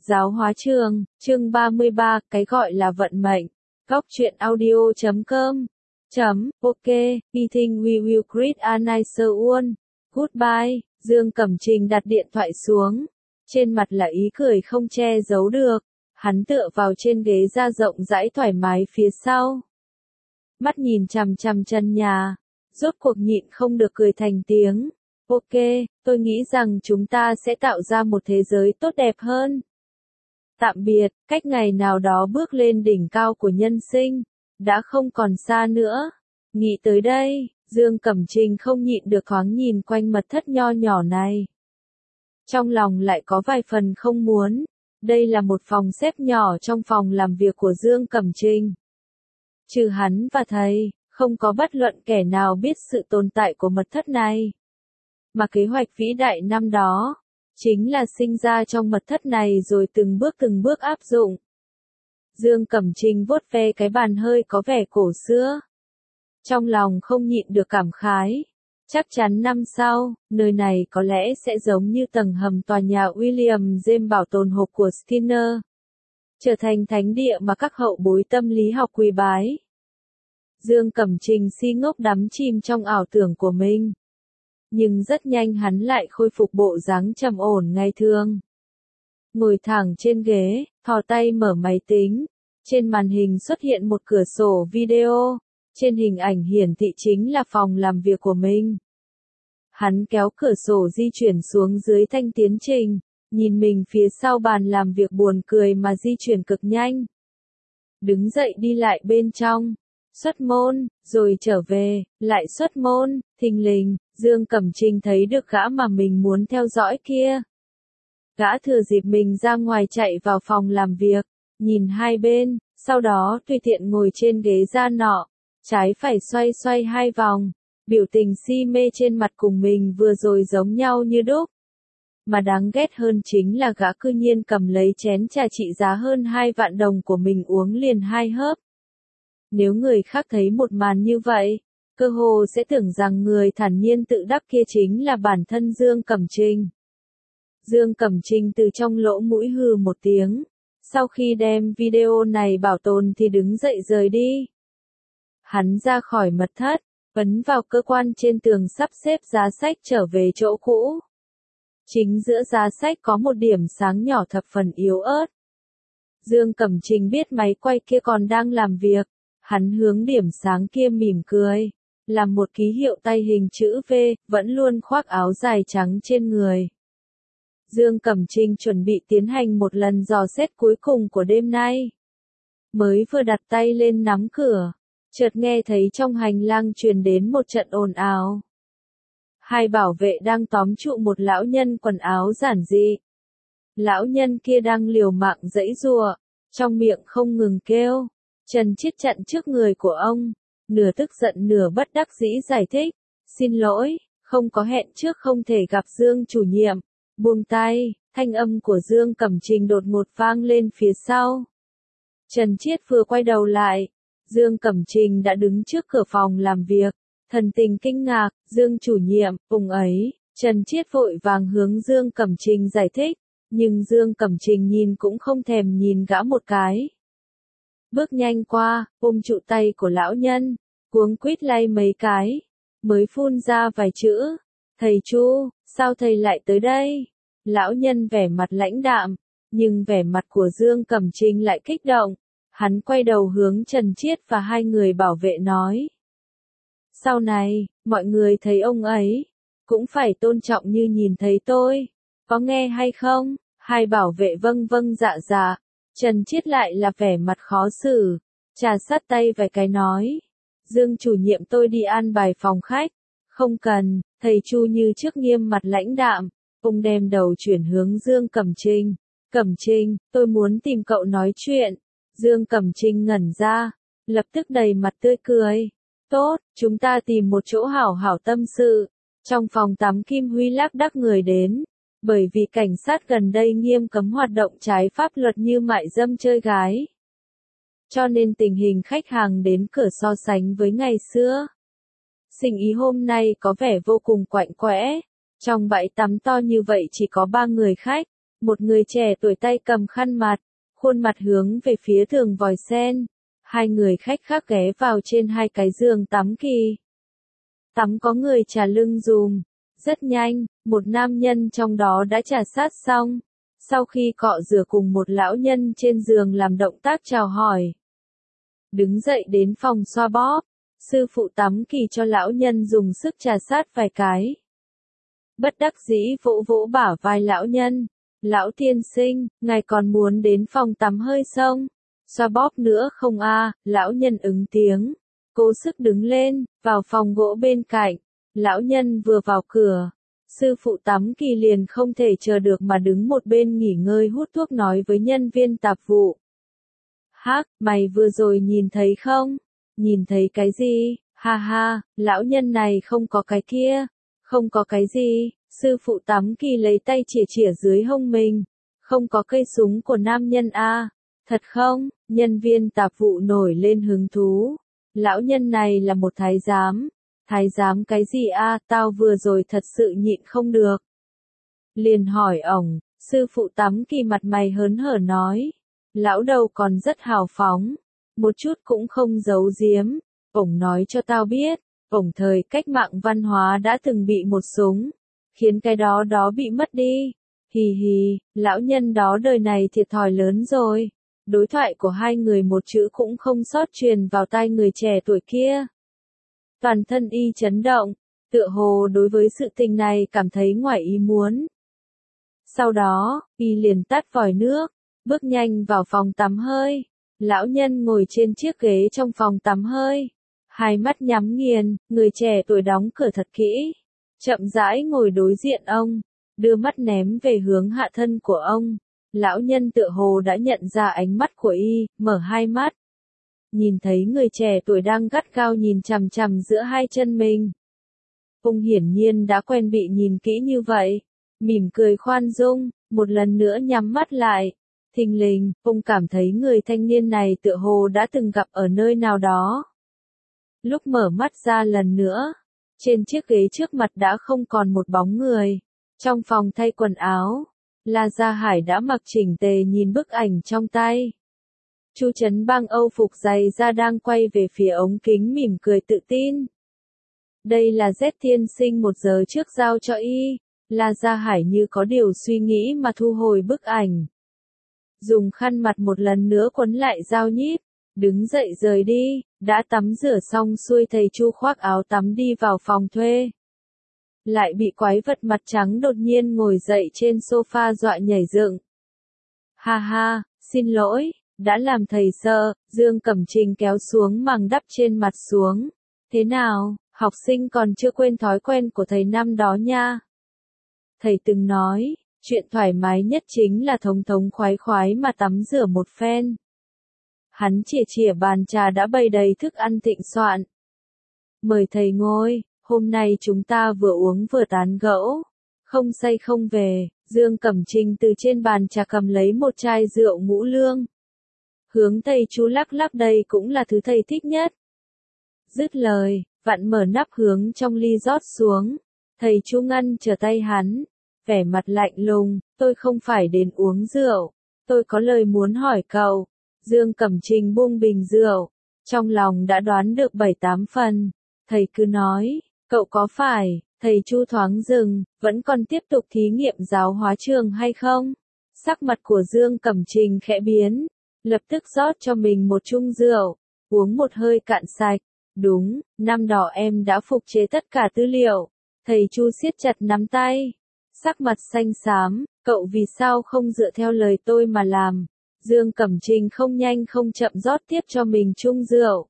Giáo hóa trường, chương 33, cái gọi là vận mệnh. Góc truyện audio.com. Ok, we think we will create a nicer world. Goodbye. Dương Cẩm Trình đặt điện thoại xuống. Trên mặt là ý cười không che giấu được. Hắn tựa vào trên ghế da rộng rãi thoải mái phía sau. Mắt nhìn chằm chằm chân nhà. Rốt cuộc nhịn không được cười thành tiếng. Ok, tôi nghĩ rằng chúng ta sẽ tạo ra một thế giới tốt đẹp hơn. Tạm biệt, cách ngày nào đó bước lên đỉnh cao của nhân sinh, đã không còn xa nữa. Nghĩ tới đây, Dương Cẩm Trình không nhịn được thoáng nhìn quanh mật thất nho nhỏ này. Trong lòng lại có vài phần không muốn. Đây là một phòng xếp nhỏ trong phòng làm việc của Dương Cẩm Trình. Trừ hắn và thầy, không có bất luận kẻ nào biết sự tồn tại của mật thất này. Mà kế hoạch vĩ đại năm đó, chính là sinh ra trong mật thất này rồi từng bước áp dụng. Dương Cẩm Trình vuốt ve cái bàn hơi có vẻ cổ xưa. Trong lòng không nhịn được cảm khái. Chắc chắn năm sau, nơi này có lẽ sẽ giống như tầng hầm tòa nhà William James bảo tồn hộp của Skinner. Trở thành thánh địa mà các hậu bối tâm lý học quý bái. Dương Cẩm Trình si ngốc đắm chìm trong ảo tưởng của mình. Nhưng rất nhanh hắn lại khôi phục bộ dáng trầm ổn ngày thường. Ngồi thẳng trên ghế, thò tay mở máy tính. Trên màn hình xuất hiện một cửa sổ video. Trên hình ảnh hiển thị chính là phòng làm việc của mình. Hắn kéo cửa sổ di chuyển xuống dưới thanh tiến trình. Nhìn mình phía sau bàn làm việc buồn cười mà di chuyển cực nhanh. Đứng dậy đi lại bên trong. Xuất môn, rồi trở về, lại xuất môn, thình lình, Dương Cẩm Trình thấy được gã mà mình muốn theo dõi kia. Gã thừa dịp mình ra ngoài chạy vào phòng làm việc, nhìn hai bên, sau đó tùy tiện ngồi trên ghế da nọ, trái phải xoay xoay hai vòng, biểu tình si mê trên mặt cùng mình vừa rồi giống nhau như đúc. Mà đáng ghét hơn chính là gã cư nhiên cầm lấy chén trà trị giá hơn 2 vạn đồng của mình uống liền 2 hớp. Nếu người khác thấy một màn như vậy, cơ hồ sẽ tưởng rằng người thản nhiên tự đắc kia chính là bản thân Dương Cẩm Trình. Dương Cẩm Trình từ trong lỗ mũi hừ một tiếng, sau khi đem video này bảo tồn thì đứng dậy rời đi. Hắn ra khỏi mật thất, ấn vào cơ quan trên tường sắp xếp giá sách trở về chỗ cũ. Chính giữa giá sách có một điểm sáng nhỏ thập phần yếu ớt. Dương Cẩm Trình biết máy quay kia còn đang làm việc. Hắn hướng điểm sáng kia mỉm cười, làm một ký hiệu tay hình chữ V, vẫn luôn khoác áo dài trắng trên người. Dương Cẩm Trình chuẩn bị tiến hành một lần dò xét cuối cùng của đêm nay. Mới vừa đặt tay lên nắm cửa, chợt nghe thấy trong hành lang truyền đến một trận ồn ào. Hai bảo vệ đang tóm trụ một lão nhân quần áo giản dị. Lão nhân kia đang liều mạng giãy giụa, trong miệng không ngừng kêu. Trần Chiết chặn trước người của ông, nửa tức giận nửa bất đắc dĩ giải thích, xin lỗi, không có hẹn trước không thể gặp Dương chủ nhiệm, buông tay, thanh âm của Dương Cẩm Trình đột ngột vang lên phía sau. Trần Chiết vừa quay đầu lại, Dương Cẩm Trình đã đứng trước cửa phòng làm việc, thần tình kinh ngạc, Dương chủ nhiệm, cùng ấy, Trần Chiết vội vàng hướng Dương Cẩm Trình giải thích, nhưng Dương Cẩm Trình nhìn cũng không thèm nhìn gã một cái. Bước nhanh qua, ôm trụ tay của lão nhân, cuống quýt lay mấy cái, mới phun ra vài chữ. Thầy Chu, sao thầy lại tới đây? Lão nhân vẻ mặt lãnh đạm, nhưng vẻ mặt của Dương Cẩm Trình lại kích động. Hắn quay đầu hướng Trần Chiết và hai người bảo vệ nói. Sau này, mọi người thấy ông ấy, cũng phải tôn trọng như nhìn thấy tôi. Có nghe hay không? Hai bảo vệ vâng vâng dạ dạ. Trần Chiết lại là vẻ mặt khó xử, trà sát tay vài cái nói. Dương chủ nhiệm tôi đi an bài phòng khách. Không cần, thầy Chu như trước nghiêm mặt lãnh đạm, ông đem đầu chuyển hướng Dương Cẩm Trình. Cẩm Trình, tôi muốn tìm cậu nói chuyện. Dương Cẩm Trình ngẩn ra, lập tức đầy mặt tươi cười. Tốt, chúng ta tìm một chỗ hảo hảo tâm sự. Trong phòng tắm Kim Huy lác đác người đến. Bởi vì cảnh sát gần đây nghiêm cấm hoạt động trái pháp luật như mại dâm chơi gái. Cho nên tình hình khách hàng đến cửa so sánh với ngày xưa. Sinh ý hôm nay có vẻ vô cùng quạnh quẽ. Trong bãi tắm to như vậy chỉ có 3 người khách. Một người trẻ tuổi tay cầm khăn mặt, khuôn mặt hướng về phía tường vòi sen. Hai người khách khác ghé vào trên hai cái giường tắm kỳ. Tắm có người trà lưng dùm. Rất nhanh, một nam nhân trong đó đã trà sát xong. Sau khi cọ rửa cùng một lão nhân trên giường làm động tác chào hỏi. Đứng dậy đến phòng xoa bóp. Sư phụ tắm kỳ cho lão nhân dùng sức trà sát vài cái. Bất đắc dĩ vỗ vỗ bả vai lão nhân. Lão tiên sinh, ngài còn muốn đến phòng tắm hơi không? Xoa bóp nữa không a? Lão nhân ứng tiếng. Cố sức đứng lên, vào phòng gỗ bên cạnh. Lão nhân vừa vào cửa. Sư phụ tắm kỳ liền không thể chờ được mà đứng một bên nghỉ ngơi hút thuốc nói với nhân viên tạp vụ. Hắc, mày vừa rồi nhìn thấy không? Nhìn thấy cái gì? Ha ha, lão nhân này không có cái kia. Không có cái gì, sư phụ tắm kỳ lấy tay chỉa chỉa dưới hông mình. Không có cây súng của nam nhân a? Thật không? Nhân viên tạp vụ nổi lên hứng thú. Lão nhân này là một thái giám. Thái giám cái gì a? Tao vừa rồi thật sự nhịn không được. Liền hỏi ổng, sư phụ tắm kỳ mặt mày hớn hở nói. Lão đầu còn rất hào phóng. Một chút cũng không giấu giếm. Ổng nói cho tao biết. Ổng thời cách mạng văn hóa đã từng bị một súng. Khiến cái đó bị mất đi. Hì hì, lão nhân đó đời này thiệt thòi lớn rồi. Đối thoại của hai người một chữ cũng không sót truyền vào tai người trẻ tuổi kia. Toàn thân y chấn động, tựa hồ đối với sự tình này cảm thấy ngoài ý muốn. Sau đó, y liền tắt vòi nước, bước nhanh vào phòng tắm hơi. Lão nhân ngồi trên chiếc ghế trong phòng tắm hơi. Hai mắt nhắm nghiền, người trẻ tuổi đóng cửa thật kỹ. Chậm rãi ngồi đối diện ông, đưa mắt ném về hướng hạ thân của ông. Lão nhân tựa hồ đã nhận ra ánh mắt của y, mở hai mắt. Nhìn thấy người trẻ tuổi đang gắt gao nhìn chằm chằm giữa hai chân mình. Ông hiển nhiên đã quen bị nhìn kỹ như vậy. Mỉm cười khoan dung, một lần nữa nhắm mắt lại. Thình lình, ông cảm thấy người thanh niên này tựa hồ đã từng gặp ở nơi nào đó. Lúc mở mắt ra lần nữa, trên chiếc ghế trước mặt đã không còn một bóng người. Trong phòng thay quần áo, La Gia Hải đã mặc chỉnh tề nhìn bức ảnh trong tay. Chu Trấn Bang âu phục dày da đang quay về phía ống kính mỉm cười tự tin. Đây là Z tiên sinh 1 giờ trước giao cho y. La Gia Hải như có điều suy nghĩ mà thu hồi bức ảnh. Dùng khăn mặt một lần nữa quấn lại dao nhíp. Đứng dậy rời đi, đã tắm rửa xong xuôi thầy Chu khoác áo tắm đi vào phòng thuê. Lại bị quái vật mặt trắng đột nhiên ngồi dậy trên sofa dọa nhảy dựng. Ha ha, xin lỗi, đã làm thầy sợ, Dương Cẩm Trình kéo xuống màng đắp trên mặt xuống. Thế nào, học sinh còn chưa quên thói quen của thầy năm đó nha. Thầy từng nói, chuyện thoải mái nhất chính là thống thống khoái khoái mà tắm rửa một phen. Hắn chìa chìa bàn trà đã bày đầy thức ăn thịnh soạn. Mời thầy ngồi, hôm nay chúng ta vừa uống vừa tán gẫu. Không say không về, Dương Cẩm Trình từ trên bàn trà cầm lấy một chai rượu ngũ lương. Hướng thầy Chu lắc lắc, đây cũng là thứ thầy thích nhất. Dứt lời, vặn mở nắp hướng trong ly rót xuống. Thầy Chu ngăn trở tay hắn, vẻ mặt lạnh lùng, tôi không phải đến uống rượu, tôi có lời muốn hỏi cậu. Dương Cẩm Trình buông bình rượu, trong lòng đã đoán được 7-8 phần. Thầy cứ nói, cậu có phải, thầy Chu thoáng dừng, vẫn còn tiếp tục thí nghiệm giáo hóa trường hay không? Sắc mặt của Dương Cẩm Trình khẽ biến, lập tức rót cho mình một chung rượu, uống một hơi cạn sạch. Đúng, năm đó em đã phục chế tất cả tư liệu. Thầy Chu siết chặt nắm tay, sắc mặt xanh xám, cậu vì sao không dựa theo lời tôi mà làm? Dương Cẩm Trình không nhanh không chậm rót tiếp cho mình chung rượu.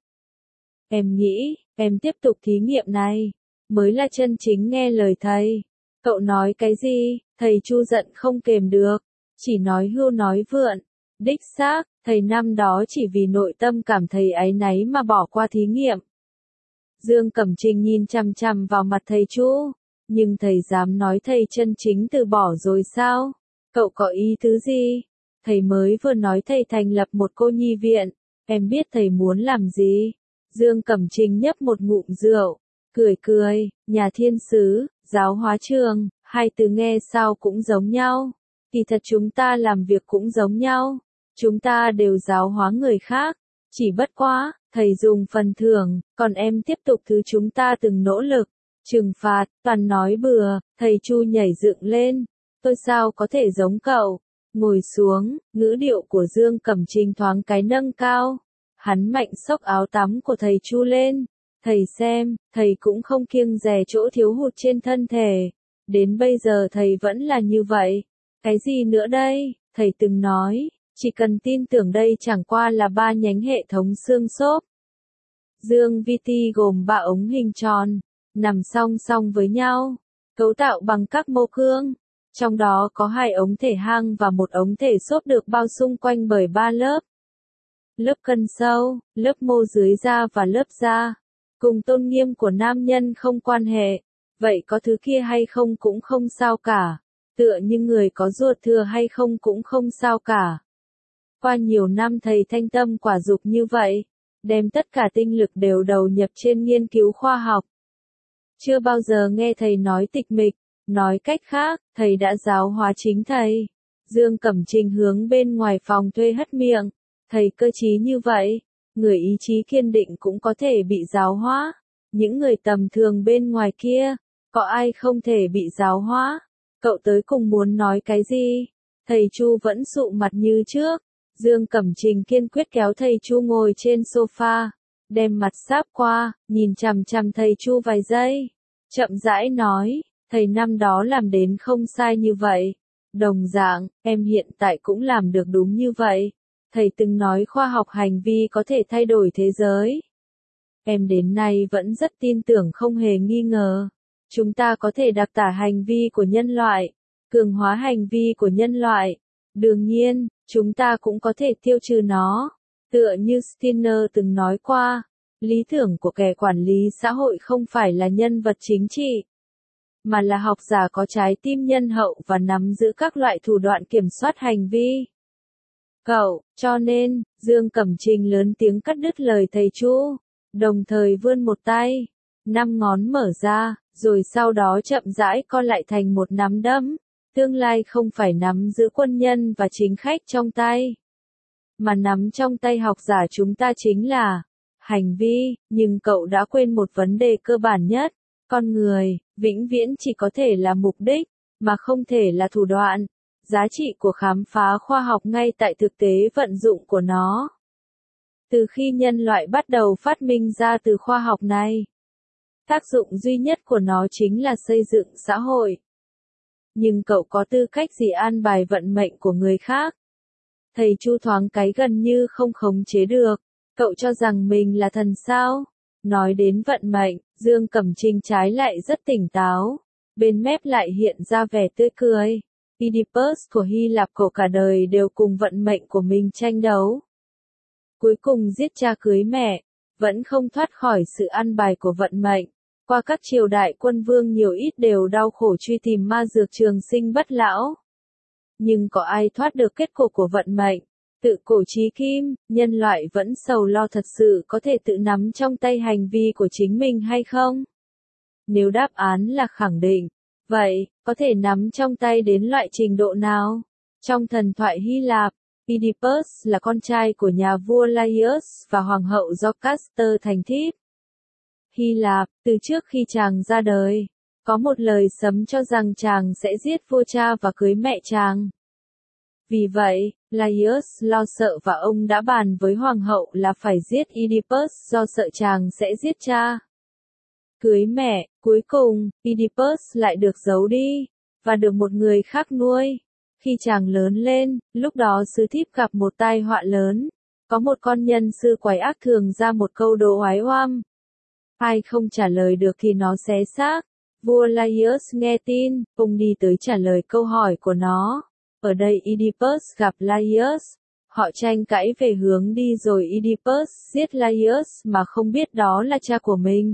Em nghĩ, em tiếp tục thí nghiệm này, mới là chân chính nghe lời thầy. Cậu nói cái gì? Thầy Chu giận không kềm được, chỉ nói hưu nói vượn. Đích xác, thầy năm đó chỉ vì nội tâm cảm thấy áy náy mà bỏ qua thí nghiệm. Dương Cẩm Trình nhìn chằm chằm vào mặt thầy Chu, nhưng thầy dám nói thầy chân chính từ bỏ rồi sao? Cậu có ý tứ gì? Thầy mới vừa nói thầy thành lập một cô nhi viện, em biết thầy muốn làm gì? Dương Cẩm Trình nhấp một ngụm rượu, cười cười, nhà thiên sứ, giáo hóa trường, hai từ nghe sao cũng giống nhau. Kỳ thật chúng ta làm việc cũng giống nhau. Chúng ta đều giáo hóa người khác. Chỉ bất quá, thầy dùng phần thưởng, còn em tiếp tục thứ chúng ta từng nỗ lực. Trừng phạt, toàn nói bừa, thầy Chu nhảy dựng lên. Tôi sao có thể giống cậu? Ngồi xuống, ngữ điệu của Dương Cẩm Trinh thoáng cái nâng cao. Hắn mạnh xốc áo tắm của thầy Chu lên. Thầy xem, thầy cũng không kiêng dè chỗ thiếu hụt trên thân thể. Đến bây giờ thầy vẫn là như vậy. Cái gì nữa đây? Thầy từng nói, chỉ cần tin tưởng đây chẳng qua là 3 nhánh hệ thống xương xốp. Dương VT gồm 3 ống hình tròn, nằm song song với nhau, cấu tạo bằng các mô cương. Trong đó có 2 ống thể hang và 1 ống thể xốp được bao xung quanh bởi 3 lớp. Lớp cân sâu, lớp mô dưới da và lớp da. Cùng tôn nghiêm của nam nhân không quan hệ. Vậy có thứ kia hay không cũng không sao cả. Tựa như người có ruột thừa hay không cũng không sao cả. Qua nhiều năm thầy thanh tâm quả dục như vậy, đem tất cả tinh lực đều đầu nhập trên nghiên cứu khoa học. Chưa bao giờ nghe thầy nói tịch mịch, nói cách khác, thầy đã giáo hóa chính thầy. Dương Cẩm Trinh hướng bên ngoài phòng thuê hất miệng, thầy cơ trí như vậy, người ý chí kiên định cũng có thể bị giáo hóa. Những người tầm thường bên ngoài kia, có ai không thể bị giáo hóa? Cậu tới cùng muốn nói cái gì? Thầy Chu vẫn sụ mặt như trước. Dương Cẩm Trinh kiên quyết kéo thầy Chu ngồi trên sofa, đem mặt sáp qua, nhìn chằm chằm thầy Chu vài giây. Chậm rãi nói, thầy năm đó làm đến không sai như vậy. Đồng dạng, em hiện tại cũng làm được đúng như vậy. Thầy từng nói khoa học hành vi có thể thay đổi thế giới. Em đến nay vẫn rất tin tưởng không hề nghi ngờ. Chúng ta có thể đặc tả hành vi của nhân loại, cường hóa hành vi của nhân loại. Đương nhiên, chúng ta cũng có thể tiêu trừ nó. Tựa như Skinner từng nói qua, lý tưởng của kẻ quản lý xã hội không phải là nhân vật chính trị, mà là học giả có trái tim nhân hậu và nắm giữ các loại thủ đoạn kiểm soát hành vi. Cậu, cho nên, Dương Cẩm Trinh lớn tiếng cắt đứt lời thầy Chu, đồng thời vươn một tay, 5 ngón mở ra, rồi sau đó chậm rãi co lại thành một nắm đấm. Tương lai không phải nắm giữ quân nhân và chính khách trong tay, mà nắm trong tay học giả chúng ta chính là hành vi, nhưng cậu đã quên một vấn đề cơ bản nhất. Con người, vĩnh viễn chỉ có thể là mục đích, mà không thể là thủ đoạn. Giá trị của khám phá khoa học ngay tại thực tế vận dụng của nó. Từ khi nhân loại bắt đầu phát minh ra từ khoa học này, tác dụng duy nhất của nó chính là xây dựng xã hội. Nhưng cậu có tư cách gì an bài vận mệnh của người khác? Thầy Chu thoáng cái gần như không khống chế được. Cậu cho rằng mình là thần sao? Nói đến vận mệnh, Dương Cẩm Trinh trái lại rất tỉnh táo. Bên mép lại hiện ra vẻ tươi cười. Oedipus của Hy Lạp cổ cả đời đều cùng vận mệnh của mình tranh đấu. Cuối cùng giết cha cưới mẹ, vẫn không thoát khỏi sự an bài của vận mệnh. Qua các triều đại quân vương nhiều ít đều đau khổ truy tìm ma dược trường sinh bất lão. Nhưng có ai thoát được kết cục của vận mệnh? Tự cổ chí kim, nhân loại vẫn sầu lo thật sự có thể tự nắm trong tay hành vi của chính mình hay không? Nếu đáp án là khẳng định, vậy, có thể nắm trong tay đến loại trình độ nào? Trong thần thoại Hy Lạp, Oedipus là con trai của nhà vua Laius và hoàng hậu Jocasta thành thiếp. Hy Lạp, từ trước khi chàng ra đời, có một lời sấm cho rằng chàng sẽ giết vua cha và cưới mẹ chàng. Vì vậy, Laius lo sợ và ông đã bàn với hoàng hậu là phải giết Oedipus do sợ chàng sẽ giết cha. Cưới mẹ, cuối cùng, Oedipus lại được giấu đi, và được một người khác nuôi. Khi chàng lớn lên, lúc đó sứ thiếp gặp một tai họa lớn. Có một con nhân sư quái ác thường ra một câu đố oái oăm. Ai không trả lời được thì nó xé xác. Vua Laius nghe tin, ông đi tới trả lời câu hỏi của nó. Ở đây Oedipus gặp Laius. Họ tranh cãi về hướng đi rồi Oedipus giết Laius mà không biết đó là cha của mình.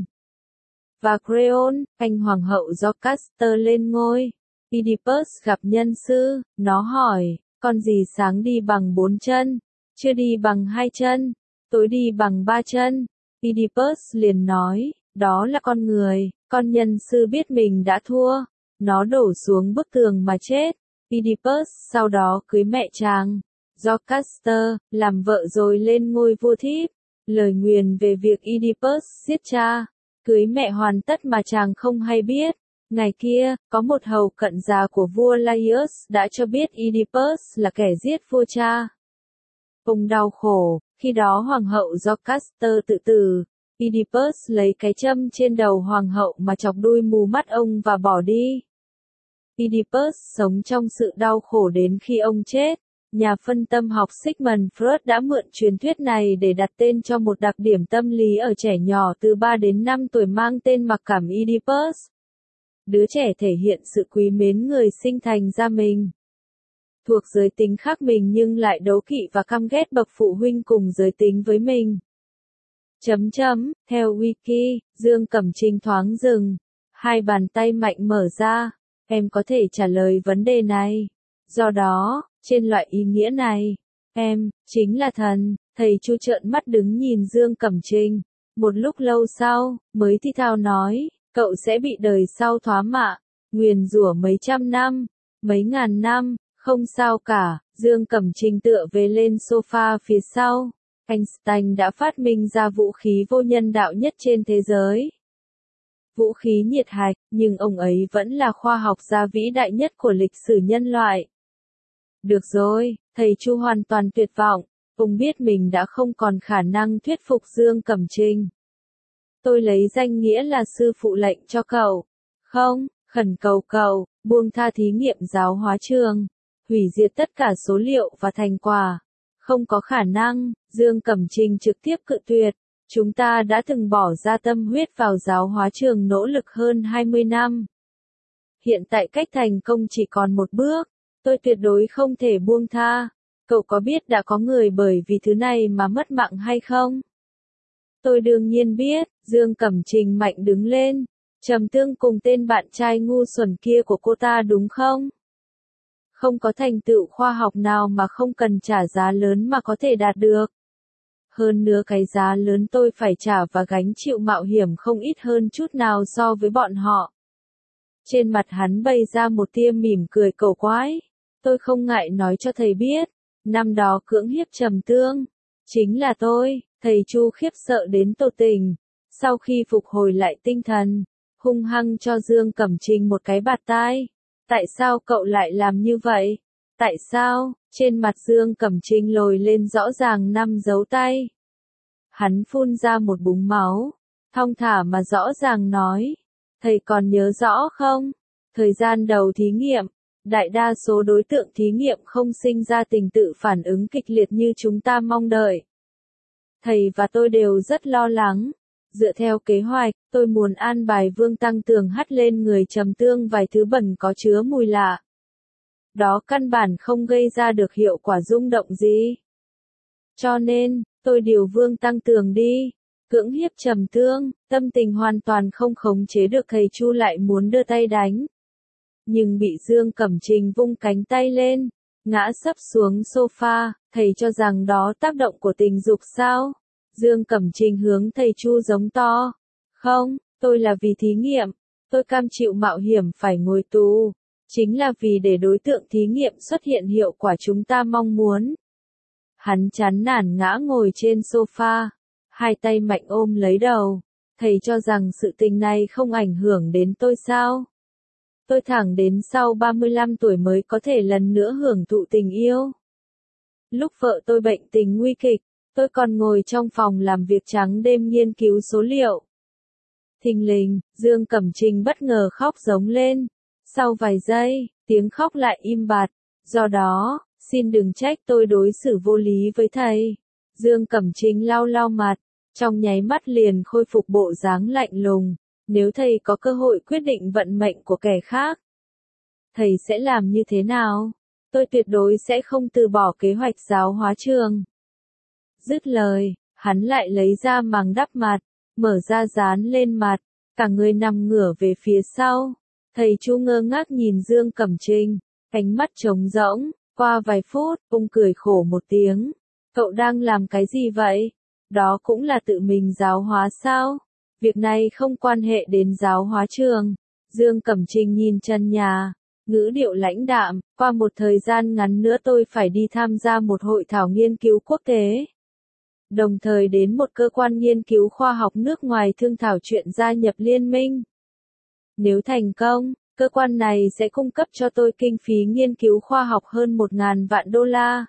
Và Creon, anh hoàng hậu Jocasta lên ngôi. Oedipus gặp nhân sư, nó hỏi, con gì sáng đi bằng 4 chân, chưa đi bằng 2 chân, tối đi bằng 3 chân. Oedipus liền nói, đó là con người. Con nhân sư biết mình đã thua, nó đổ xuống bức tường mà chết. Oedipus sau đó cưới mẹ chàng, Jocasta, làm vợ rồi lên ngôi vua thiếp. Lời nguyền về việc Oedipus giết cha, cưới mẹ hoàn tất mà chàng không hay biết. Ngày kia, có một hầu cận già của vua Laius đã cho biết Oedipus là kẻ giết vua cha. Ông đau khổ, khi đó hoàng hậu Jocasta tự tử. Oedipus lấy cái châm trên đầu hoàng hậu mà chọc đuôi mù mắt ông và bỏ đi. Oedipus sống trong sự đau khổ đến khi ông chết. Nhà phân tâm học Sigmund Freud đã mượn truyền thuyết này để đặt tên cho một đặc điểm tâm lý ở trẻ nhỏ từ 3 đến 5 tuổi mang tên mặc cảm Oedipus. Đứa trẻ thể hiện sự quý mến người sinh thành ra mình. Thuộc giới tính khác mình nhưng lại đố kỵ và căm ghét bậc phụ huynh cùng giới tính với mình. Theo Wiki, Dương Cẩm Trinh thoáng dừng. Hai bàn tay mạnh mở ra. Em có thể trả lời vấn đề này. Do đó, trên loại ý nghĩa này, em, chính là thần. Thầy Chu trợn mắt đứng nhìn Dương Cẩm Trinh. Một lúc lâu sau, mới thi thao nói, cậu sẽ bị đời sau thoá mạ, nguyền rủa mấy trăm năm, mấy ngàn năm, không sao cả. Dương Cẩm Trinh tựa về lên sofa phía sau. Einstein đã phát minh ra vũ khí vô nhân đạo nhất trên thế giới. Vũ khí nhiệt hạch, nhưng ông ấy vẫn là khoa học gia vĩ đại nhất của lịch sử nhân loại. Được rồi, thầy Chu hoàn toàn tuyệt vọng, ông biết mình đã không còn khả năng thuyết phục Dương Cẩm Trinh. Tôi lấy danh nghĩa là sư phụ lệnh cho cậu. Không, khẩn cầu cậu, buông tha thí nghiệm giáo hóa trường, hủy diệt tất cả số liệu và thành quả. Không có khả năng, Dương Cẩm Trinh trực tiếp cự tuyệt. Chúng ta đã từng bỏ ra tâm huyết vào giáo hóa trường nỗ lực hơn 20 năm. Hiện tại cách thành công chỉ còn một bước. Tôi tuyệt đối không thể buông tha. Cậu có biết đã có người bởi vì thứ này mà mất mạng hay không? Tôi đương nhiên biết. Dương Cẩm Trinh mạnh đứng lên. Trầm tương cùng tên bạn trai ngu xuẩn kia của cô ta đúng không? Không có thành tựu khoa học nào mà không cần trả giá lớn mà có thể đạt được. Hơn nữa cái giá lớn tôi phải trả và gánh chịu mạo hiểm không ít hơn chút nào so với bọn họ. Trên mặt hắn bày ra một tia mỉm cười cầu quái. Tôi không ngại nói cho thầy biết. Năm đó cưỡng hiếp Trầm Tương. Chính là tôi. Thầy Chu khiếp sợ đến tột tình. Sau khi phục hồi lại tinh thần, hung hăng cho Dương Cẩm Trinh một cái bạt tai. Tại sao cậu lại làm như vậy? Tại sao? Trên mặt Dương Cẩm Trinh lồi lên rõ ràng 5 dấu tay. Hắn phun ra một búng máu. Thong thả mà rõ ràng nói. Thầy còn nhớ rõ không? Thời gian đầu thí nghiệm, đại đa số đối tượng thí nghiệm không sinh ra tình tự phản ứng kịch liệt như chúng ta mong đợi. Thầy và tôi đều rất lo lắng. Dựa theo kế hoạch, tôi muốn an bài Vương Tăng Tường hắt lên người Trầm Tương vài thứ bẩn có chứa mùi lạ. Đó căn bản không gây ra được hiệu quả rung động gì. Cho nên, tôi điều Vương Tăng Tường đi. Cưỡng hiếp Trầm Tương, tâm tình hoàn toàn không khống chế được thầy Chu lại muốn đưa tay đánh. Nhưng bị Dương Cẩm Trinh vung cánh tay lên, ngã sấp xuống sofa, thầy cho rằng đó tác động của tình dục sao? Dương Cẩm Trinh hướng thầy Chu giống to. Không, tôi là vì thí nghiệm, tôi cam chịu mạo hiểm phải ngồi tù. Chính là vì để đối tượng thí nghiệm xuất hiện hiệu quả chúng ta mong muốn. Hắn chán nản ngã ngồi trên sofa, hai tay mạnh ôm lấy đầu. Thầy cho rằng sự tình này không ảnh hưởng đến tôi sao? Tôi thẳng đến sau 35 tuổi mới có thể lần nữa hưởng thụ tình yêu. Lúc vợ tôi bệnh tình nguy kịch, tôi còn ngồi trong phòng làm việc trắng đêm nghiên cứu số liệu. Thình lình, Dương Cẩm Trinh bất ngờ khóc giống lên. Sau vài giây, tiếng khóc lại im bặt. Do đó, xin đừng trách tôi đối xử vô lý với thầy. Dương Cẩm Trinh lau lau mặt, trong nháy mắt liền khôi phục bộ dáng lạnh lùng. Nếu thầy có cơ hội quyết định vận mệnh của kẻ khác, thầy sẽ làm như thế nào? Tôi tuyệt đối sẽ không từ bỏ kế hoạch giáo hóa trường. Dứt lời, hắn lại lấy ra màng đắp mặt, mở ra dán lên mặt, cả người nằm ngửa về phía sau. Thầy Chu ngơ ngác nhìn Dương Cẩm Trinh, ánh mắt trống rỗng. Qua vài phút, ông cười khổ một tiếng. Cậu đang làm cái gì vậy? Đó cũng là tự mình giáo hóa sao? Việc này không quan hệ đến giáo hóa trường. Dương Cẩm Trinh nhìn trần nhà. ngữ điệu lãnh đạm, qua một thời gian ngắn nữa tôi phải đi tham gia một hội thảo nghiên cứu quốc tế. Đồng thời đến một cơ quan nghiên cứu khoa học nước ngoài thương thảo chuyện gia nhập liên minh. Nếu thành công, cơ quan này sẽ cung cấp cho tôi kinh phí nghiên cứu khoa học hơn 1.000 vạn đô la.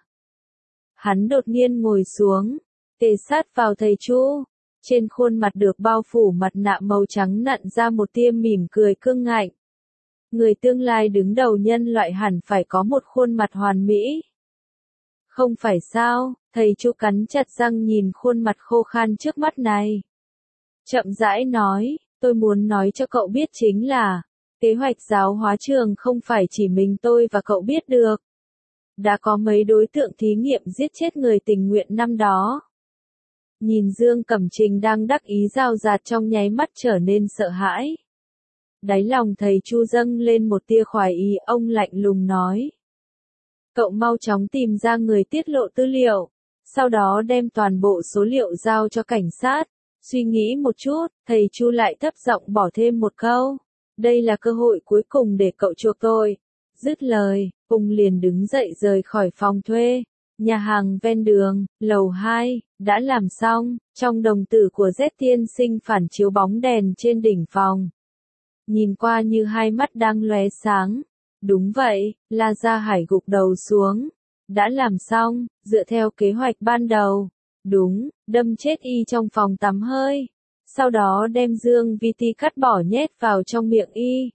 Hắn đột nhiên ngồi xuống, kề sát vào thầy Chu. Trên khuôn mặt được bao phủ mặt nạ màu trắng nặn ra một tia mỉm cười cương ngạnh. Người tương lai đứng đầu nhân loại hẳn phải có một khuôn mặt hoàn mỹ. Không phải sao, thầy Chu cắn chặt răng nhìn khuôn mặt khô khan trước mắt này. Chậm rãi nói, tôi muốn nói cho cậu biết chính là, kế hoạch giáo hóa trường không phải chỉ mình tôi và cậu biết được. Đã có mấy đối tượng thí nghiệm giết chết người tình nguyện năm đó. Nhìn Dương Cẩm Trình đang đắc ý rao rạt trong nháy mắt trở nên sợ hãi. Đáy lòng thầy Chu dâng lên một tia khoái ý, ông lạnh lùng nói. Cậu mau chóng tìm ra người tiết lộ tư liệu, sau đó đem toàn bộ số liệu giao cho cảnh sát. Suy nghĩ một chút, thầy Chu lại thấp giọng bỏ thêm một câu. Đây là cơ hội cuối cùng để cậu chuộc tôi. Dứt lời, Hùng liền đứng dậy rời khỏi phòng thuê. Nhà hàng ven đường, lầu 2, đã làm xong, trong đồng tử của Z tiên sinh phản chiếu bóng đèn trên đỉnh phòng. Nhìn qua như hai mắt đang lóe sáng. Đúng vậy, La Gia Hải gục đầu xuống. Đã làm xong, dựa theo kế hoạch ban đầu. Đúng, đâm chết y trong phòng tắm hơi. Sau đó đem Dương Vi Ti cắt bỏ nhét vào trong miệng y.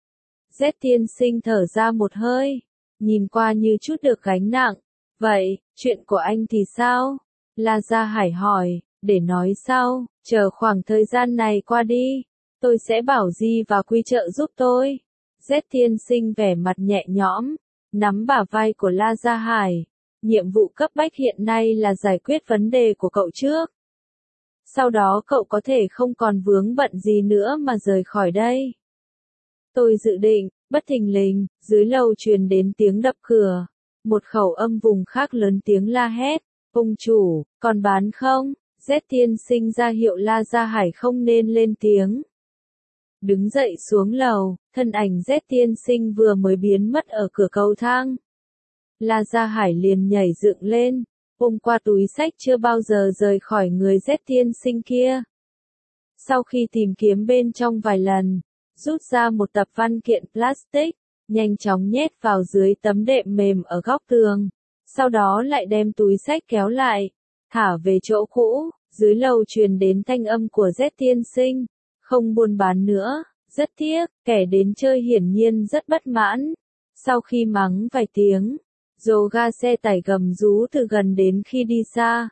Z tiên sinh thở ra một hơi. Nhìn qua như chút được gánh nặng. Vậy, chuyện của anh thì sao? La Gia Hải hỏi, để nói sau, chờ khoảng thời gian này qua đi. Tôi sẽ bảo Di và Quy trợ giúp tôi. Z tiên sinh vẻ mặt nhẹ nhõm, nắm bả vai của La Gia Hải. Nhiệm vụ cấp bách hiện nay là giải quyết vấn đề của cậu trước. Sau đó cậu có thể không còn vướng bận gì nữa mà rời khỏi đây. Tôi dự định, bất thình lình, dưới lầu truyền đến tiếng đập cửa. Một khẩu âm vùng khác lớn tiếng la hét. Ông chủ, còn bán không? Z tiên sinh ra hiệu La Gia Hải không nên lên tiếng. Đứng dậy xuống lầu, thân ảnh Z tiên sinh vừa mới biến mất ở cửa cầu thang. La Gia Hải liền nhảy dựng lên, ôm qua túi xách chưa bao giờ rời khỏi người Z tiên sinh kia. Sau khi tìm kiếm bên trong vài lần, rút ra một tập văn kiện plastic, nhanh chóng nhét vào dưới tấm đệm mềm ở góc tường. Sau đó lại đem túi xách kéo lại, thả về chỗ cũ. Dưới lầu truyền đến thanh âm của Z tiên sinh. Không buôn bán nữa, rất tiếc, kẻ đến chơi hiển nhiên rất bất mãn. Sau khi mắng vài tiếng, rồ ga xe tải gầm rú từ gần đến khi đi xa.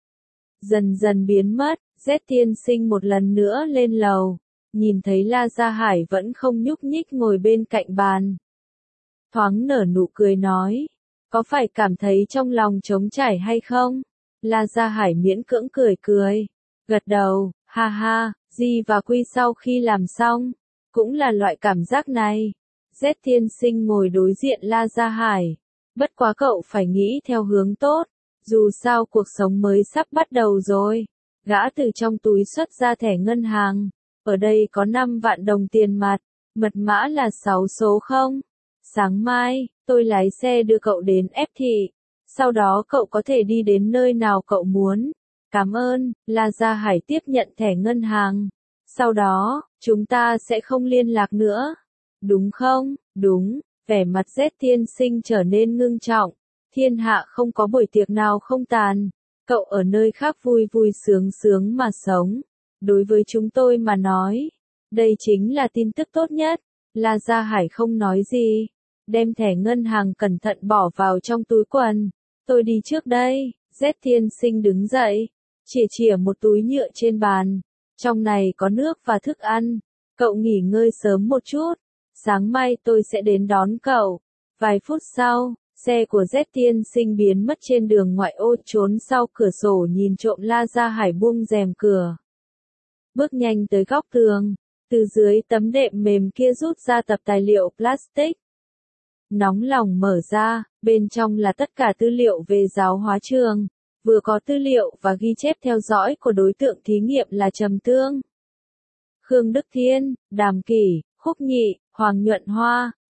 Dần dần biến mất, Z tiên sinh một lần nữa lên lầu, nhìn thấy La Gia Hải vẫn không nhúc nhích ngồi bên cạnh bàn. Thoáng nở nụ cười nói, có phải cảm thấy trong lòng trống trải hay không? La Gia Hải miễn cưỡng cười cười, gật đầu, ha ha. Di và Quy sau khi làm xong, cũng là loại cảm giác này. Z tiên sinh ngồi đối diện La Gia Hải. Bất quá cậu phải nghĩ theo hướng tốt, dù sao cuộc sống mới sắp bắt đầu rồi. Gã từ trong túi xuất ra thẻ ngân hàng. Ở đây có 5 vạn đồng tiền mặt, mật mã là 6 số 0. Sáng mai, tôi lái xe đưa cậu đến F thị. Sau đó cậu có thể đi đến nơi nào cậu muốn. Cảm ơn, La Gia Hải tiếp nhận thẻ ngân hàng. Sau đó, chúng ta sẽ không liên lạc nữa. Đúng không? Đúng, vẻ mặt Z tiên sinh trở nên ngưng trọng. Thiên hạ không có buổi tiệc nào không tàn. Cậu ở nơi khác vui vui sướng sướng mà sống. Đối với chúng tôi mà nói, đây chính là tin tức tốt nhất. La Gia Hải không nói gì. Đem thẻ ngân hàng cẩn thận bỏ vào trong túi quần. Tôi đi trước đây. Z tiên sinh đứng dậy. Chìa một túi nhựa trên bàn. Trong này có nước và thức ăn. Cậu nghỉ ngơi sớm một chút. Sáng mai tôi sẽ đến đón cậu. Vài phút sau, xe của Z tiên sinh biến mất trên đường ngoại ô, trốn sau cửa sổ nhìn trộm. La Gia Hải buông rèm cửa. Bước nhanh tới góc tường. Từ dưới tấm đệm mềm kia rút ra tập tài liệu plastic. Nóng lòng mở ra, bên trong là tất cả tư liệu về giáo hóa trường. Vừa có tư liệu và ghi chép theo dõi của đối tượng thí nghiệm là Trầm Tương, Khương Đức Thiên, Đàm Kỷ, Khúc Nhị, Hoàng Nhuận Hoa.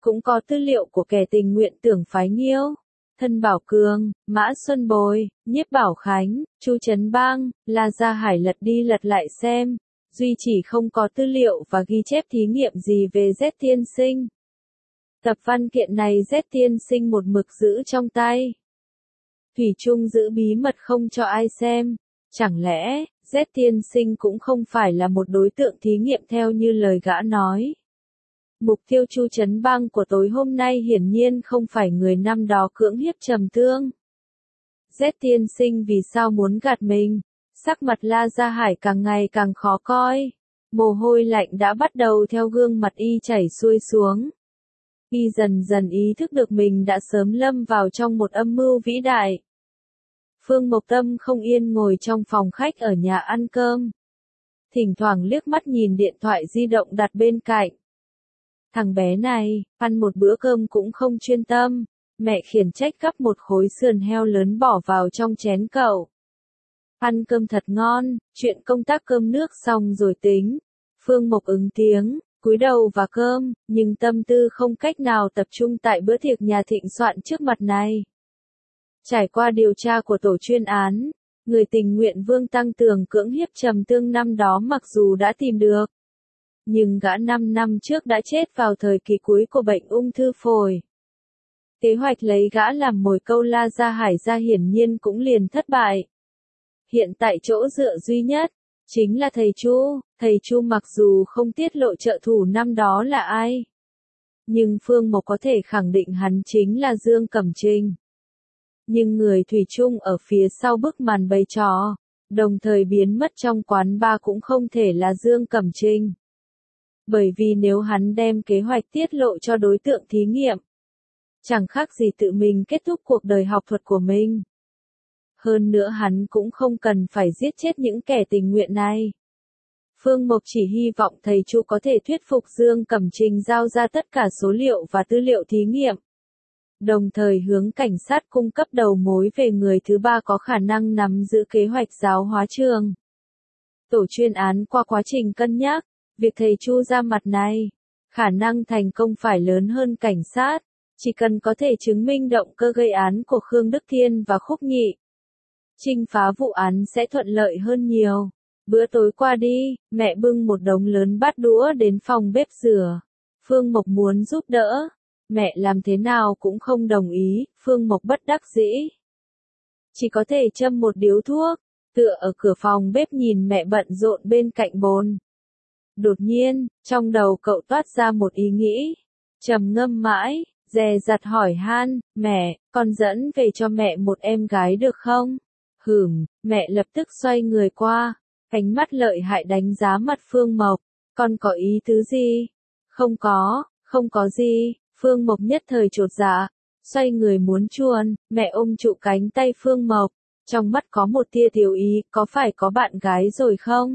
Cũng có tư liệu của kẻ tình nguyện Tưởng Phái Nghiêu, Thân Bảo Cường, Mã Xuân Bồi, Nhiếp Bảo Khánh, Chu Trấn Bang, La Gia Hải lật đi lật lại xem, duy chỉ không có tư liệu và ghi chép thí nghiệm gì về Z tiên sinh. Tập văn kiện này Z tiên sinh một mực giữ trong tay. Thủy chung giữ bí mật không cho ai xem. Chẳng lẽ, Z tiên sinh cũng không phải là một đối tượng thí nghiệm theo như lời gã nói. Mục tiêu Chu Trấn Bang của tối hôm nay hiển nhiên không phải người năm đó cưỡng hiếp Trầm Tương. Z tiên sinh vì sao muốn gạt mình? Sắc mặt La Gia Hải càng ngày càng khó coi. Mồ hôi lạnh đã bắt đầu theo gương mặt y chảy xuôi xuống. Y dần dần ý thức được mình đã sớm lâm vào trong một âm mưu vĩ đại. Phương Mộc Tâm không yên ngồi trong phòng khách ở nhà ăn cơm. Thỉnh thoảng liếc mắt nhìn điện thoại di động đặt bên cạnh. Thằng bé này, ăn một bữa cơm cũng không chuyên tâm. Mẹ khiển trách gắp một khối sườn heo lớn bỏ vào trong chén cậu. Ăn cơm thật ngon, chuyện công tác cơm nước xong rồi tính. Phương Mộc ứng tiếng, cúi đầu vào cơm, nhưng tâm tư không cách nào tập trung tại bữa tiệc nhà thịnh soạn trước mặt này. Trải qua điều tra của tổ chuyên án, người tình nguyện Vương Tăng Tường cưỡng hiếp Trầm Tương năm đó mặc dù đã tìm được. Nhưng gã 5 năm trước đã chết vào thời kỳ cuối của bệnh ung thư phổi. Kế hoạch lấy gã làm mồi câu La Gia Hải ra hiển nhiên cũng liền thất bại. Hiện tại chỗ dựa duy nhất, chính là thầy Chu mặc dù không tiết lộ trợ thủ năm đó là ai. Nhưng Phương Mộc có thể khẳng định hắn chính là Dương Cẩm Trinh. Nhưng người thủy chung ở phía sau bức màn bày trò, đồng thời biến mất trong quán bar cũng không thể là Dương Cẩm Trinh. Bởi vì nếu hắn đem kế hoạch tiết lộ cho đối tượng thí nghiệm, chẳng khác gì tự mình kết thúc cuộc đời học thuật của mình. Hơn nữa hắn cũng không cần phải giết chết những kẻ tình nguyện này. Phương Mộc chỉ hy vọng thầy Chu có thể thuyết phục Dương Cẩm Trinh giao ra tất cả số liệu và tư liệu thí nghiệm. Đồng thời hướng cảnh sát cung cấp đầu mối về người thứ ba có khả năng nắm giữ kế hoạch giáo hóa trường. Tổ chuyên án qua quá trình cân nhắc, việc thầy Chu ra mặt này, khả năng thành công phải lớn hơn cảnh sát, chỉ cần có thể chứng minh động cơ gây án của Khương Đức Thiên và Khúc Nhị. Trinh phá vụ án sẽ thuận lợi hơn nhiều. Bữa tối qua đi, mẹ bưng một đống lớn bát đũa đến phòng bếp rửa. Phương Mộc muốn giúp đỡ. Mẹ làm thế nào cũng không đồng ý, Phương Mộc bất đắc dĩ. Chỉ có thể châm một điếu thuốc, tựa ở cửa phòng bếp nhìn mẹ bận rộn bên cạnh bồn. Đột nhiên, trong đầu cậu toát ra một ý nghĩ. Trầm ngâm mãi, dè dặt hỏi han, mẹ, con dẫn về cho mẹ một em gái được không? Mẹ lập tức xoay người qua, ánh mắt lợi hại đánh giá mặt Phương Mộc. Con có ý tứ gì? Không có gì. Phương Mộc nhất thời chột dạ, xoay người muốn chuồn, mẹ ôm trụ cánh tay Phương Mộc, trong mắt có một tia tiểu ý, có phải có bạn gái rồi không?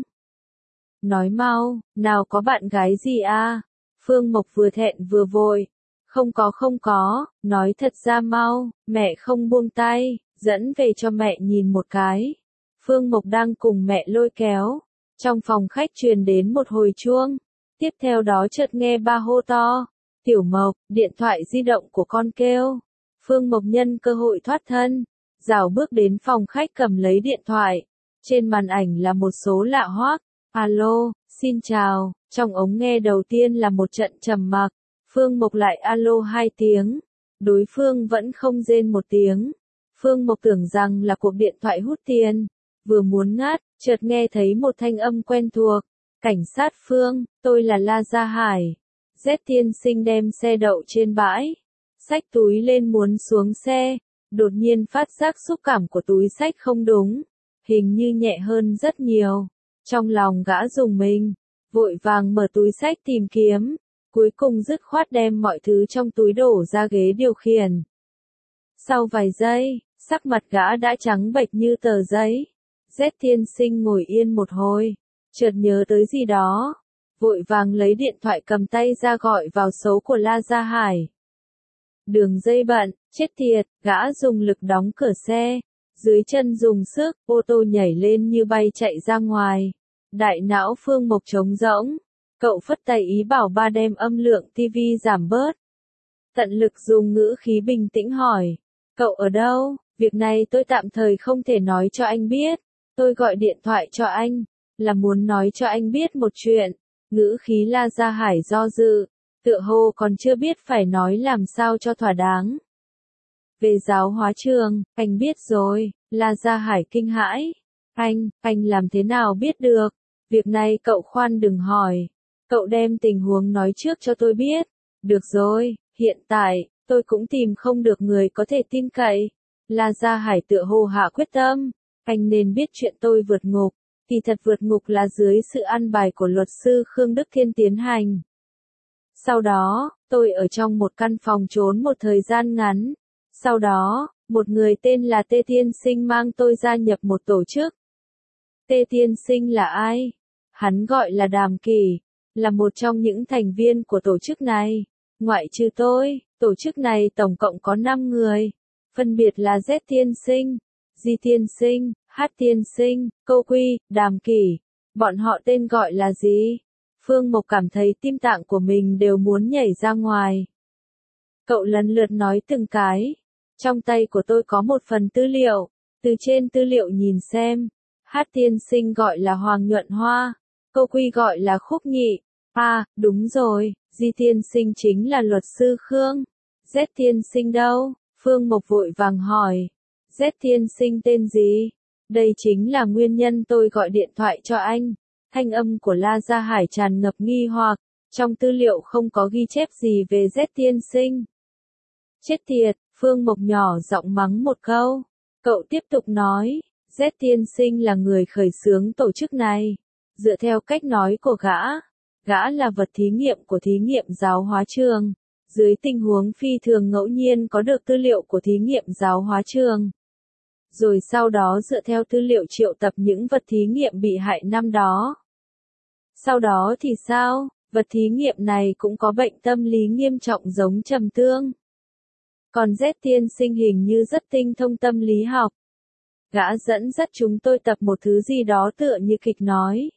Nói mau, nào có bạn gái gì à? Phương Mộc vừa thẹn vừa vội. Không có, nói thật ra mau, mẹ không buông tay, dẫn về cho mẹ nhìn một cái. Phương Mộc đang cùng mẹ lôi kéo. Trong phòng khách truyền đến một hồi chuông. Tiếp theo đó chợt nghe ba hô to. Tiểu Mộc, điện thoại di động của con kêu. Phương Mộc nhân cơ hội thoát thân. Rảo bước đến phòng khách cầm lấy điện thoại. Trên màn ảnh là một số lạ hoắc. Alo, xin chào. Trong ống nghe đầu tiên là một trận trầm mặc. Phương Mộc lại alo 2 tiếng. Đối phương vẫn không rên một tiếng. Phương Mộc tưởng rằng là cuộc điện thoại hút tiền. Vừa muốn ngắt, chợt nghe thấy một thanh âm quen thuộc. Cảnh sát Phương, tôi là La Gia Hải. Z tiên sinh đem xe đậu trên bãi. Xách túi lên muốn xuống xe. Đột nhiên phát giác xúc cảm của túi xách không đúng. Hình như nhẹ hơn rất nhiều. Trong lòng gã rùng mình. Vội vàng mở túi xách tìm kiếm. Cuối cùng dứt khoát đem mọi thứ trong túi đổ ra ghế điều khiển. Sau vài giây, sắc mặt gã đã trắng bệch như tờ giấy. Z tiên sinh ngồi yên một hồi. Chợt nhớ tới gì đó. Vội vàng lấy điện thoại cầm tay ra gọi vào số của La Gia Hải. Đường dây bận, chết tiệt, gã dùng lực đóng cửa xe. Dưới chân dùng sức, ô tô nhảy lên như bay chạy ra ngoài. Đại não Phương Mộc trống rỗng. Cậu phất tay ý bảo ba đem âm lượng tivi giảm bớt. Tận lực dùng ngữ khí bình tĩnh hỏi. Cậu ở đâu? Việc này tôi tạm thời không thể nói cho anh biết. Tôi gọi điện thoại cho anh, là muốn nói cho anh biết một chuyện. Ngữ khí La Gia Hải do dự, tựa hồ còn chưa biết phải nói làm sao cho thỏa đáng. Về giáo hóa trường, anh biết rồi, La Gia Hải kinh hãi. Anh làm thế nào biết được? Việc này cậu khoan đừng hỏi. Cậu đem tình huống nói trước cho tôi biết. Được rồi, hiện tại, tôi cũng tìm không được người có thể tin cậy. La Gia Hải tựa hồ hạ quyết tâm. Anh nên biết chuyện tôi vượt ngục. Kỳ thật vượt ngục là dưới sự an bài của luật sư Khương Đức Thiên tiến hành. Sau đó, tôi ở trong một căn phòng trốn một thời gian ngắn. Sau đó, một người tên là Tê Tiên Sinh mang tôi gia nhập một tổ chức. Tê Tiên Sinh là ai? Hắn gọi là Đàm Kỳ, là một trong những thành viên của tổ chức này. Ngoại trừ tôi, tổ chức này tổng cộng có 5 người, phân biệt là Z Tiên Sinh, Di Tiên Sinh, H Tiên Sinh, Câu Quy, Đàm Kỳ. Bọn họ tên gọi là gì? Phương Mộc cảm thấy tim tạng của mình đều muốn nhảy ra ngoài. Cậu lần lượt nói từng cái. Trong tay của tôi có một phần tư liệu, từ trên tư liệu nhìn xem. H Tiên Sinh gọi là Hoàng Nhuận Hoa, Câu Quy gọi là Khúc Nhị. À, đúng rồi, Di Tiên Sinh chính là luật sư Khương. Z Tiên Sinh đâu? Phương Mộc vội vàng hỏi. Z Tiên Sinh tên gì? Đây chính là nguyên nhân tôi gọi điện thoại cho anh. Thanh âm của La Gia Hải tràn ngập nghi hoặc, trong tư liệu không có ghi chép gì về Z Tiên Sinh. Chết tiệt, Phương Mộc nhỏ giọng mắng một câu. Cậu tiếp tục nói, Z Tiên Sinh là người khởi xướng tổ chức này. Dựa theo cách nói của gã là vật thí nghiệm của thí nghiệm giáo hóa trường. Dưới tình huống phi thường ngẫu nhiên có được tư liệu của thí nghiệm giáo hóa trường. Rồi sau đó dựa theo tư liệu triệu tập những vật thí nghiệm bị hại năm đó. Sau đó thì sao? Vật thí nghiệm này cũng có bệnh tâm lý nghiêm trọng giống Trầm Tương. Còn Z Tiên Sinh hình như rất tinh thông tâm lý học. Gã dẫn dắt chúng tôi tập một thứ gì đó tựa như kịch nói.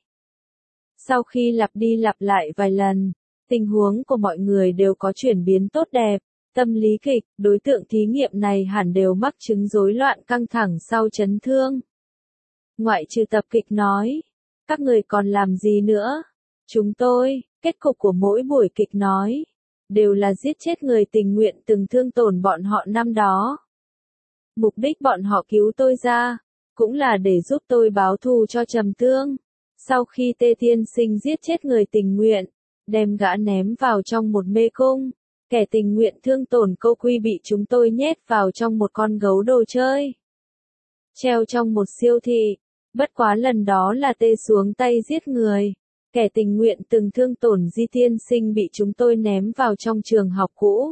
Sau khi lặp đi lặp lại vài lần, tình huống của mọi người đều có chuyển biến tốt đẹp. Tâm lý kịch, đối tượng thí nghiệm này hẳn đều mắc chứng rối loạn căng thẳng sau chấn thương. Ngoại trừ tập kịch nói, các người còn làm gì nữa? Chúng tôi, kết cục của mỗi buổi kịch nói, đều là giết chết người tình nguyện từng thương tổn bọn họ năm đó. Mục đích bọn họ cứu tôi ra, cũng là để giúp tôi báo thù cho Trầm Tương. Sau khi Tê Tiên Sinh giết chết người tình nguyện, đem gã ném vào trong một mê cung. Kẻ tình nguyện thương tổn Câu Quy bị chúng tôi nhét vào trong một con gấu đồ chơi. Treo trong một siêu thị. Bất quá lần đó là Tê xuống tay giết người. Kẻ tình nguyện từng thương tổn Di Tiên Sinh bị chúng tôi ném vào trong trường học cũ.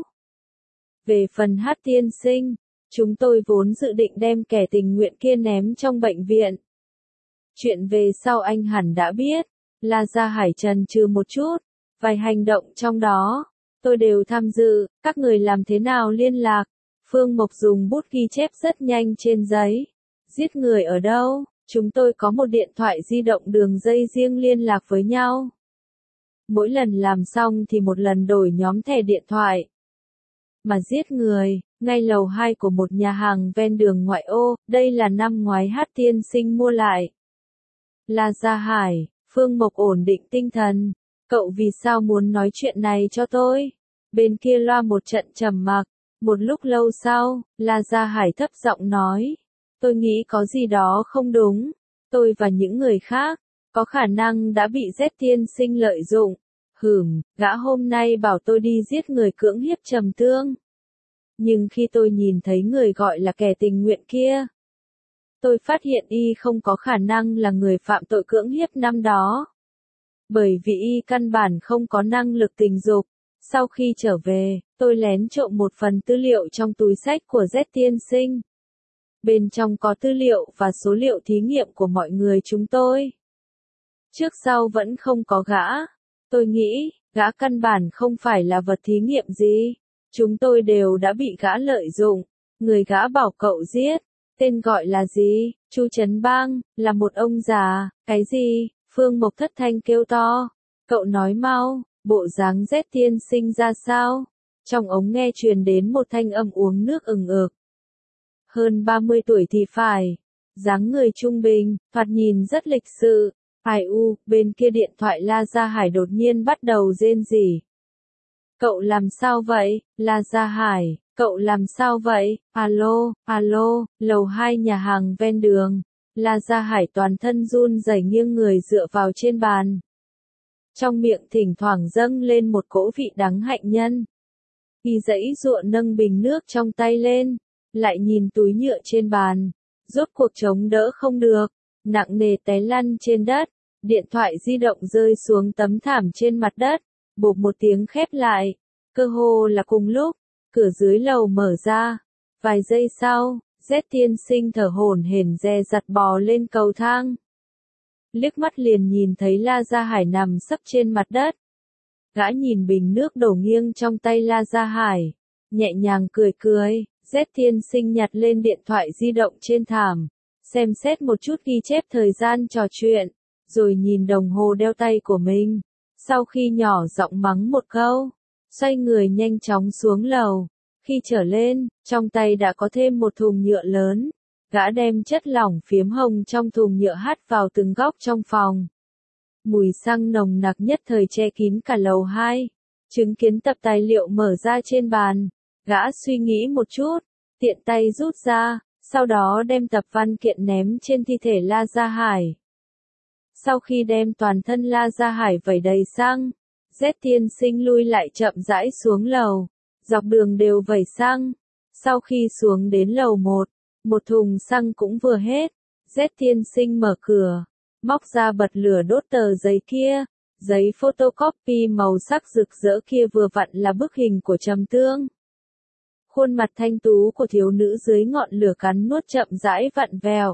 Về phần H Tiên Sinh, chúng tôi vốn dự định đem kẻ tình nguyện kia ném trong bệnh viện. Chuyện về sau anh hẳn đã biết. La Gia Hải chần chừ một chút. Vài hành động trong đó, tôi đều tham dự. Các người làm thế nào liên lạc? Phương Mộc dùng bút ghi chép rất nhanh trên giấy. Giết người ở đâu? Chúng tôi có một điện thoại di động đường dây riêng liên lạc với nhau. Mỗi lần làm xong thì một lần đổi nhóm thẻ điện thoại. Mà giết người, ngay lầu 2 của một nhà hàng ven đường ngoại ô, đây là năm ngoái H Tiên Sinh mua lại. La Gia Hải, Phương Mộc ổn định tinh thần. Cậu vì sao muốn nói chuyện này cho tôi? Bên kia loa một trận trầm mặc. Một lúc lâu sau, La Gia Hải thấp giọng nói. Tôi nghĩ có gì đó không đúng. Tôi và những người khác, có khả năng đã bị Z Tiên Sinh lợi dụng. Gã hôm nay bảo tôi đi giết người cưỡng hiếp Trầm Tương. Nhưng khi tôi nhìn thấy người gọi là kẻ tình nguyện kia, tôi phát hiện y không có khả năng là người phạm tội cưỡng hiếp năm đó. Bởi vì y căn bản không có năng lực tình dục. Sau khi trở về, tôi lén trộm một phần tư liệu trong túi xách của Z Tiên Sinh. Bên trong có tư liệu và số liệu thí nghiệm của mọi người chúng tôi. Trước sau vẫn không có gã. Tôi nghĩ, gã căn bản không phải là vật thí nghiệm gì. Chúng tôi đều đã bị gã lợi dụng. Người gã bảo cậu giết, tên gọi là gì? Chu Trấn Bang, là một ông già. Cái gì? Phương Mộc thất thanh kêu to. Cậu nói mau, bộ dáng Z Tiên Sinh ra sao? Trong ống nghe truyền đến một thanh âm uống nước ừng ực. Hơn 30 tuổi thì phải. Dáng người trung bình, thoạt nhìn rất lịch sự. Ai u, bên kia điện thoại La Gia Hải đột nhiên bắt đầu rên rỉ. Cậu làm sao vậy, La Gia Hải, cậu làm sao vậy, alo, alo, lầu 2 nhà hàng ven đường. La Gia Hải toàn thân run rẩy nghiêng người dựa vào trên bàn. Trong miệng thỉnh thoảng dâng lên một cỗ vị đắng hạnh nhân. Y giãy giụa nâng bình nước trong tay lên, lại nhìn túi nhựa trên bàn, rốt cuộc chống đỡ không được, nặng nề té lăn trên đất, điện thoại di động rơi xuống tấm thảm trên mặt đất, bộp một tiếng khép lại, cơ hồ là cùng lúc, cửa dưới lầu mở ra, vài giây sau, Z tiên sinh thở hổn hển dè dặt bò lên cầu thang. Liếc mắt liền nhìn thấy La Gia Hải nằm sấp trên mặt đất. Gã nhìn bình nước đổ nghiêng trong tay La Gia Hải, nhẹ nhàng cười cười, Z tiên sinh nhặt lên điện thoại di động trên thảm, xem xét một chút ghi chép thời gian trò chuyện, rồi nhìn đồng hồ đeo tay của mình. Sau khi nhỏ giọng mắng một câu, xoay người nhanh chóng xuống lầu. Khi trở lên, trong tay đã có thêm một thùng nhựa lớn. Gã đem chất lỏng phiếm hồng trong thùng nhựa hắt vào từng góc trong phòng. Mùi xăng nồng nặc nhất thời che kín cả lầu 2. Chứng kiến tập tài liệu mở ra trên bàn. Gã suy nghĩ một chút, tiện tay rút ra, sau đó đem tập văn kiện ném trên thi thể La Gia Hải. Sau khi đem toàn thân La Gia Hải vẩy đầy xăng, Z tiên sinh lui lại chậm rãi xuống lầu, dọc đường đều vẩy xăng. Sau khi xuống đến lầu 1, một thùng xăng cũng vừa hết, Z tiên sinh mở cửa, móc ra bật lửa đốt tờ giấy kia, giấy photocopy màu sắc rực rỡ kia vừa vặn là bức hình của Trầm Tương. Khuôn mặt thanh tú của thiếu nữ dưới ngọn lửa cắn nuốt chậm rãi vặn vẹo.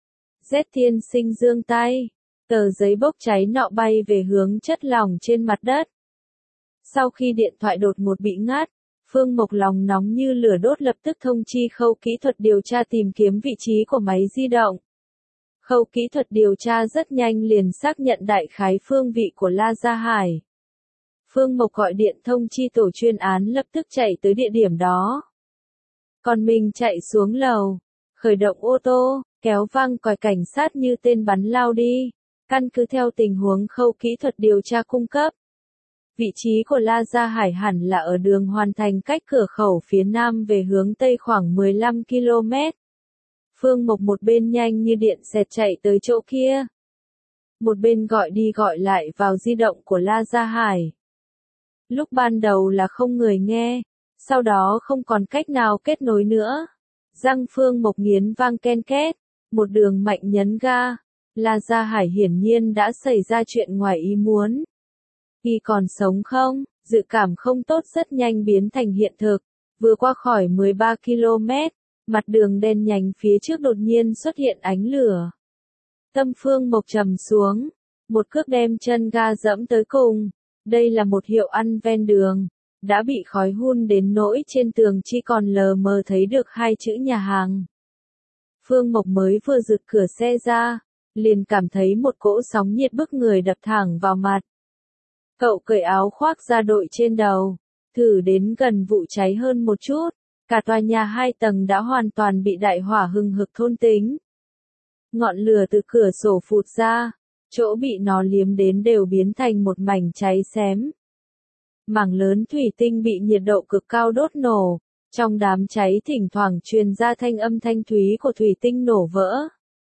Z tiên sinh giương tay, tờ giấy bốc cháy nọ bay về hướng chất lỏng trên mặt đất. Sau khi điện thoại đột ngột bị ngắt, Phương Mộc lòng nóng như lửa đốt lập tức thông chi khâu kỹ thuật điều tra tìm kiếm vị trí của máy di động. Khâu kỹ thuật điều tra rất nhanh liền xác nhận đại khái phương vị của La Gia Hải. Phương Mộc gọi điện thông chi tổ chuyên án lập tức chạy tới địa điểm đó. Còn mình chạy xuống lầu, khởi động ô tô, kéo vang còi cảnh sát như tên bắn lao đi, căn cứ theo tình huống khâu kỹ thuật điều tra cung cấp. Vị trí của La Gia Hải hẳn là ở đường Hoàn Thành cách cửa khẩu phía nam về hướng tây khoảng 15 km. Phương Mộc một bên nhanh như điện xẹt chạy tới chỗ kia. Một bên gọi đi gọi lại vào di động của La Gia Hải. Lúc ban đầu là không người nghe, sau đó không còn cách nào kết nối nữa. Răng Phương Mộc nghiến vang ken két, một đường mạnh nhấn ga. La Gia Hải hiển nhiên đã xảy ra chuyện ngoài ý muốn. Y còn sống không? Dự cảm không tốt rất nhanh biến thành hiện thực. Vừa qua khỏi 13 km, mặt đường đen nhánh phía trước đột nhiên xuất hiện ánh lửa. Tâm Phương Mộc trầm xuống, một cước đem chân ga dẫm tới cùng. Đây là một hiệu ăn ven đường, đã bị khói hun đến nỗi trên tường chỉ còn lờ mờ thấy được hai chữ nhà hàng. Phương Mộc mới vừa giựt cửa xe ra, liền cảm thấy một cỗ sóng nhiệt bức người đập thẳng vào mặt. Cậu cởi áo khoác ra đội trên đầu, thử đến gần vụ cháy hơn một chút, cả tòa nhà 2 tầng đã hoàn toàn bị đại hỏa hừng hực thôn tính. Ngọn lửa từ cửa sổ phụt ra, chỗ bị nó liếm đến đều biến thành một mảnh cháy xém. Mảng lớn thủy tinh bị nhiệt độ cực cao đốt nổ, trong đám cháy thỉnh thoảng truyền ra thanh âm thanh thúy của thủy tinh nổ vỡ.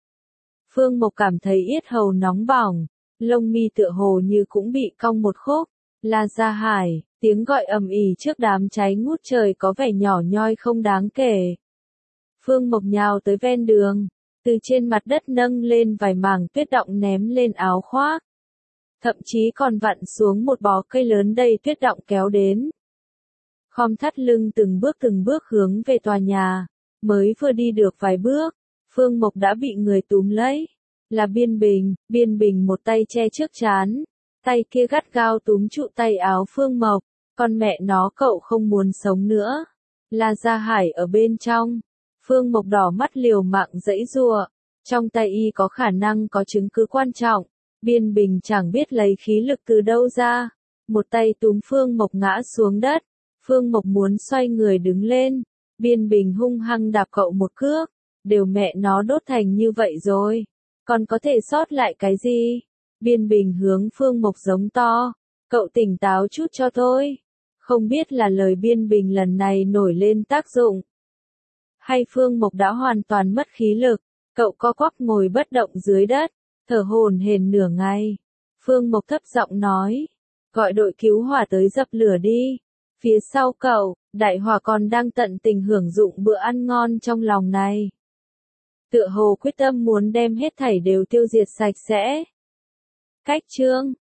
Phương Mộc cảm thấy yết hầu nóng bỏng, lông mi tựa hồ như cũng bị cong một khúc. La Gia Hải, tiếng gọi ầm ĩ trước đám cháy ngút trời có vẻ nhỏ nhoi không đáng kể. Phương Mộc nhào tới ven đường, từ trên mặt đất nâng lên vài mảng tuyết đọng ném lên áo khoác. Thậm chí còn vặn xuống một bó cây lớn đầy tuyết đọng kéo đến. Khom thắt lưng từng bước hướng về tòa nhà, mới vừa đi được vài bước, Phương Mộc đã bị người túm lấy. Là Biên Bình một tay che trước trán, tay kia gắt gao túm trụ tay áo Phương Mộc, con mẹ nó cậu không muốn sống nữa. La Gia Hải ở bên trong, Phương Mộc đỏ mắt liều mạng giãy giụa, trong tay y có khả năng có chứng cứ quan trọng, Biên Bình chẳng biết lấy khí lực từ đâu ra, một tay túm Phương Mộc ngã xuống đất, Phương Mộc muốn xoay người đứng lên. Biên Bình hung hăng đạp cậu một cước. Đều mẹ nó đốt thành như vậy rồi. Còn có thể sót lại cái gì? Biên Bình hướng Phương Mộc giống to. Cậu tỉnh táo chút cho tôi. Không biết là lời Biên Bình lần này nổi lên tác dụng. Hay Phương Mộc đã hoàn toàn mất khí lực. Cậu co quắp ngồi bất động dưới đất. Thở hổn hển nửa ngày. Phương Mộc thấp giọng nói. Gọi đội cứu hỏa tới dập lửa đi. Phía sau cậu, Đại Hỏa còn đang tận tình hưởng dụng bữa ăn ngon trong lòng này. Tựa hồ quyết tâm muốn đem hết thảy đều tiêu diệt sạch sẽ. Cách chương